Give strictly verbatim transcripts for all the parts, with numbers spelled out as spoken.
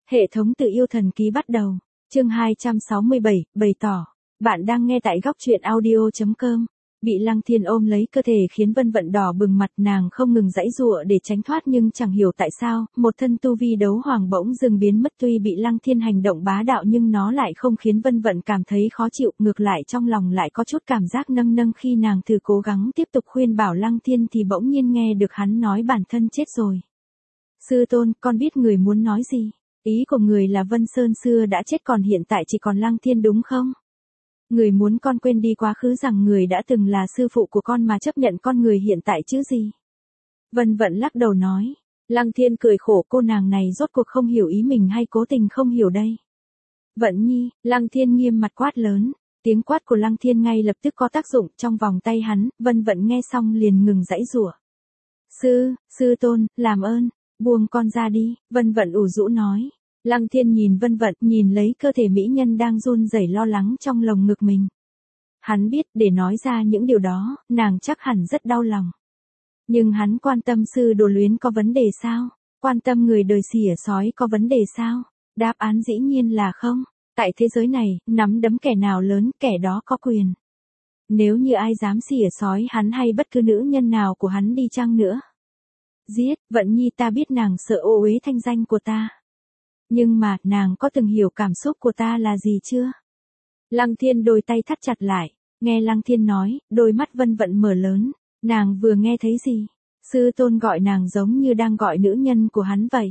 Hệ thống tự yêu thần ký bắt đầu. Chương hai trăm sáu mươi bảy, bày tỏ. Bạn đang nghe tại góc truyện audio chấm com. Bị Lăng Thiên ôm lấy cơ thể khiến Vân Vận đỏ bừng mặt, nàng không ngừng giãy giụa để tránh thoát nhưng chẳng hiểu tại sao, một thân tu vi đấu hoàng bỗng dừng biến mất. Tuy bị Lăng Thiên hành động bá đạo nhưng nó lại không khiến Vân Vận cảm thấy khó chịu, ngược lại trong lòng lại có chút cảm giác nâng nâng. Khi nàng thử cố gắng tiếp tục khuyên bảo Lăng Thiên thì bỗng nhiên nghe được hắn nói bản thân chết rồi. Sư tôn, con biết người muốn nói gì. Ý của người là Vân Sơn xưa đã chết còn hiện tại chỉ còn Lăng Thiên đúng không? Người muốn con quên đi quá khứ rằng người đã từng là sư phụ của con mà chấp nhận con người hiện tại chứ gì? Vân Vận lắc đầu nói. Lăng Thiên cười khổ, cô nàng này rốt cuộc không hiểu ý mình hay cố tình không hiểu đây? Vận Nhi, Lăng Thiên nghiêm mặt quát lớn. Tiếng quát của Lăng Thiên ngay lập tức có tác dụng, trong vòng tay hắn, Vân Vận nghe xong liền ngừng giãy giụa. Sư, sư tôn, làm ơn, buông con ra đi, Vân Vận ủ rũ nói. Lăng Thiên nhìn Vân Vận, nhìn lấy cơ thể mỹ nhân đang run rẩy lo lắng trong lồng ngực mình. Hắn biết để nói ra những điều đó, nàng chắc hẳn rất đau lòng. Nhưng hắn quan tâm sư đồ luyến có vấn đề sao? Quan tâm người đời xỉa sói có vấn đề sao? Đáp án dĩ nhiên là không. Tại thế giới này, nắm đấm kẻ nào lớn, kẻ đó có quyền. Nếu như ai dám xỉa sói hắn hay bất cứ nữ nhân nào của hắn đi chăng nữa. Giết, Vận Nhi, ta biết nàng sợ ô uế thanh danh của ta. Nhưng mà, nàng có từng hiểu cảm xúc của ta là gì chưa? Lăng Thiên đôi tay thắt chặt lại, nghe Lăng Thiên nói, đôi mắt Vân Vận mở lớn, nàng vừa nghe thấy gì? Sư tôn gọi nàng giống như đang gọi nữ nhân của hắn vậy.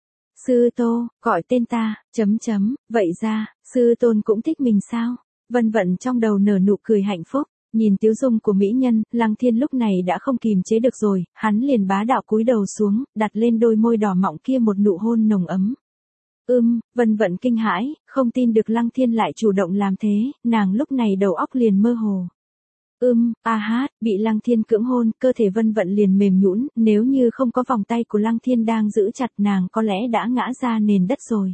Sư tô, gọi tên ta, chấm chấm, vậy ra, sư tôn cũng thích mình sao? Vân Vận trong đầu nở nụ cười hạnh phúc. Nhìn tiếu dung của mỹ nhân, Lăng Thiên lúc này đã không kìm chế được rồi, hắn liền bá đạo cúi đầu xuống, đặt lên đôi môi đỏ mọng kia một nụ hôn nồng ấm. Ưm, Vân Vận kinh hãi, không tin được Lăng Thiên lại chủ động làm thế, nàng lúc này đầu óc liền mơ hồ. Ưm, a hát, bị Lăng Thiên cưỡng hôn, cơ thể Vân Vận liền mềm nhũn, nếu như không có vòng tay của Lăng Thiên đang giữ chặt nàng có lẽ đã ngã ra nền đất rồi.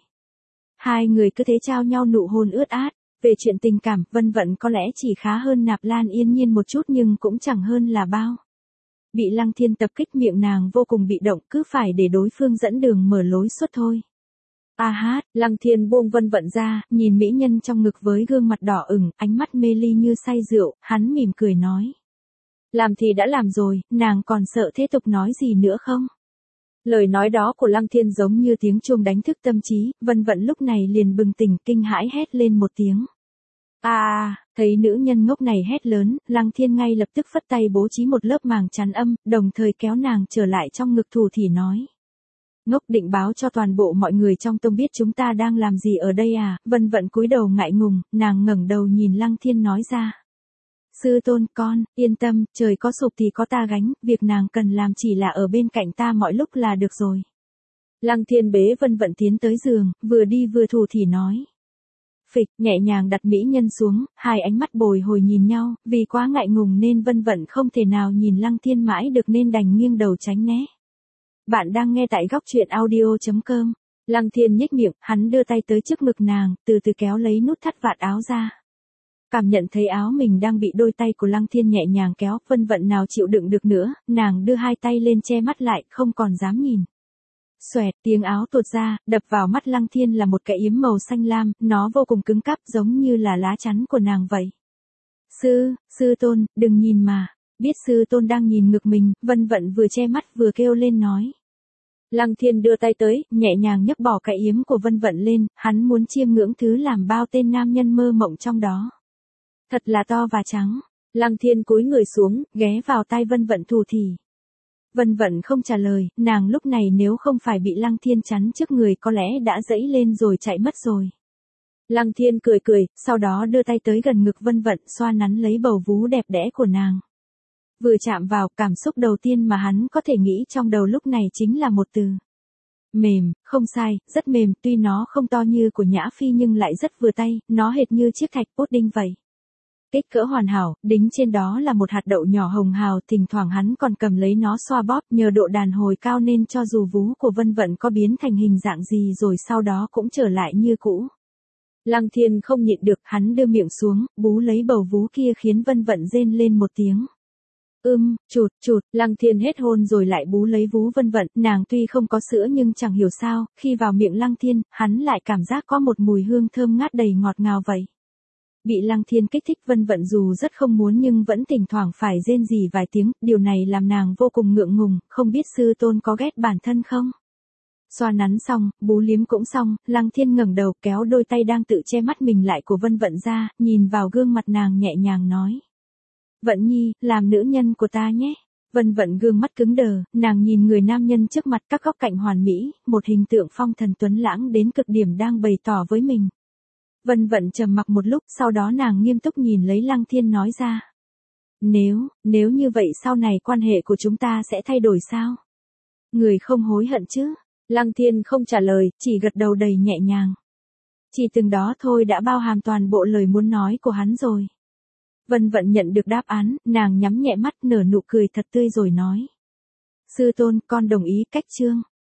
Hai người cứ thế trao nhau nụ hôn ướt át. Về chuyện tình cảm, Vân Vận có lẽ chỉ khá hơn Nạp Lan Yên Nhiên một chút nhưng cũng chẳng hơn là bao. Bị Lăng Thiên tập kích miệng nàng vô cùng bị động, cứ phải để đối phương dẫn đường mở lối xuất thôi. A hát, Lăng Thiên buông Vân Vận ra, nhìn mỹ nhân trong ngực với gương mặt đỏ ửng, ánh mắt mê ly như say rượu, hắn mỉm cười nói. Làm thì đã làm rồi, nàng còn sợ thế tục nói gì nữa không? Lời nói đó của Lăng Thiên giống như tiếng chuông đánh thức tâm trí, Vân Vận lúc này liền bừng tỉnh kinh hãi hét lên một tiếng. À, à, thấy nữ nhân ngốc này hét lớn, Lăng Thiên ngay lập tức phất tay bố trí một lớp màng chắn âm, đồng thời kéo nàng trở lại trong ngực thủ thỉ nói. Ngốc định báo cho toàn bộ mọi người trong tông biết chúng ta đang làm gì ở đây à? Vân Vận cúi đầu ngại ngùng, nàng ngẩng đầu nhìn Lăng Thiên nói ra. Sư tôn, con, yên tâm, trời có sụp thì có ta gánh, việc nàng cần làm chỉ là ở bên cạnh ta mọi lúc là được rồi. Lăng Thiên bế Vân Vận tiến tới giường, vừa đi vừa thủ thỉ nói. Phịch, nhẹ nhàng đặt mỹ nhân xuống, hai ánh mắt bồi hồi nhìn nhau, vì quá ngại ngùng nên Vân Vận không thể nào nhìn Lăng Thiên mãi được nên đành nghiêng đầu tránh né. Bạn đang nghe tại góc truyện audio chấm com. Lăng Thiên nhếch miệng, hắn đưa tay tới trước ngực nàng, từ từ kéo lấy nút thắt vạt áo ra. Cảm nhận thấy áo mình đang bị đôi tay của Lăng Thiên nhẹ nhàng kéo, Vân Vận nào chịu đựng được nữa, nàng đưa hai tay lên che mắt lại, không còn dám nhìn. Xoẹt, tiếng áo tuột ra, đập vào mắt Lăng Thiên là một cái yếm màu xanh lam, nó vô cùng cứng cáp giống như là lá chắn của nàng vậy. Sư, sư tôn, đừng nhìn mà. Biết sư tôn đang nhìn ngực mình, Vân Vận vừa che mắt vừa kêu lên nói. Lăng Thiên đưa tay tới, nhẹ nhàng nhấc bỏ cái yếm của Vân Vận lên, hắn muốn chiêm ngưỡng thứ làm bao tên nam nhân mơ mộng trong đó. Thật là to và trắng. Lăng Thiên cúi người xuống, ghé vào tai Vân Vận thủ thỉ. Vân Vận không trả lời, nàng lúc này nếu không phải bị Lăng Thiên chắn trước người có lẽ đã dẫy lên rồi chạy mất rồi. Lăng Thiên cười cười, sau đó đưa tay tới gần ngực Vân Vận xoa nắn lấy bầu vú đẹp đẽ của nàng. Vừa chạm vào, cảm xúc đầu tiên mà hắn có thể nghĩ trong đầu lúc này chính là một từ. Mềm, không sai, rất mềm, tuy nó không to như của Nhã Phi nhưng lại rất vừa tay, nó hệt như chiếc thạch pudding vậy. Kích cỡ hoàn hảo, đính trên đó là một hạt đậu nhỏ hồng hào, thỉnh thoảng hắn còn cầm lấy nó xoa bóp, nhờ độ đàn hồi cao nên cho dù vú của Vân Vận có biến thành hình dạng gì rồi sau đó cũng trở lại như cũ. Lăng Thiên không nhịn được, hắn đưa miệng xuống, bú lấy bầu vú kia khiến Vân Vận rên lên một tiếng. Ưm, chụt, chụt, Lăng Thiên hết hôn rồi lại bú lấy vú Vân Vận, nàng tuy không có sữa nhưng chẳng hiểu sao, khi vào miệng Lăng Thiên, hắn lại cảm giác có một mùi hương thơm ngát đầy ngọt ngào vậy. Bị Lăng Thiên kích thích Vân Vận dù rất không muốn nhưng vẫn thỉnh thoảng phải rên rỉ vài tiếng, điều này làm nàng vô cùng ngượng ngùng, không biết sư tôn có ghét bản thân không? Xoa nắn xong, bú liếm cũng xong, Lăng Thiên ngẩng đầu kéo đôi tay đang tự che mắt mình lại của Vân Vận ra, nhìn vào gương mặt nàng nhẹ nhàng nói. Vận Nhi, làm nữ nhân của ta nhé. Vân Vận gương mắt cứng đờ, nàng nhìn người nam nhân trước mặt các góc cạnh hoàn mỹ, một hình tượng phong thần tuấn lãng đến cực điểm đang bày tỏ với mình. Vân Vận trầm mặc một lúc, sau đó nàng nghiêm túc nhìn lấy Lăng Thiên nói ra. Nếu, nếu như vậy sau này quan hệ của chúng ta sẽ thay đổi sao? Người không hối hận chứ? Lăng Thiên không trả lời, chỉ gật đầu đầy nhẹ nhàng. Chỉ từng đó thôi đã bao hàm toàn bộ lời muốn nói của hắn rồi. Vân Vận nhận được đáp án, nàng nhắm nhẹ mắt nở nụ cười thật tươi rồi nói. Sư tôn, con đồng ý cách chương.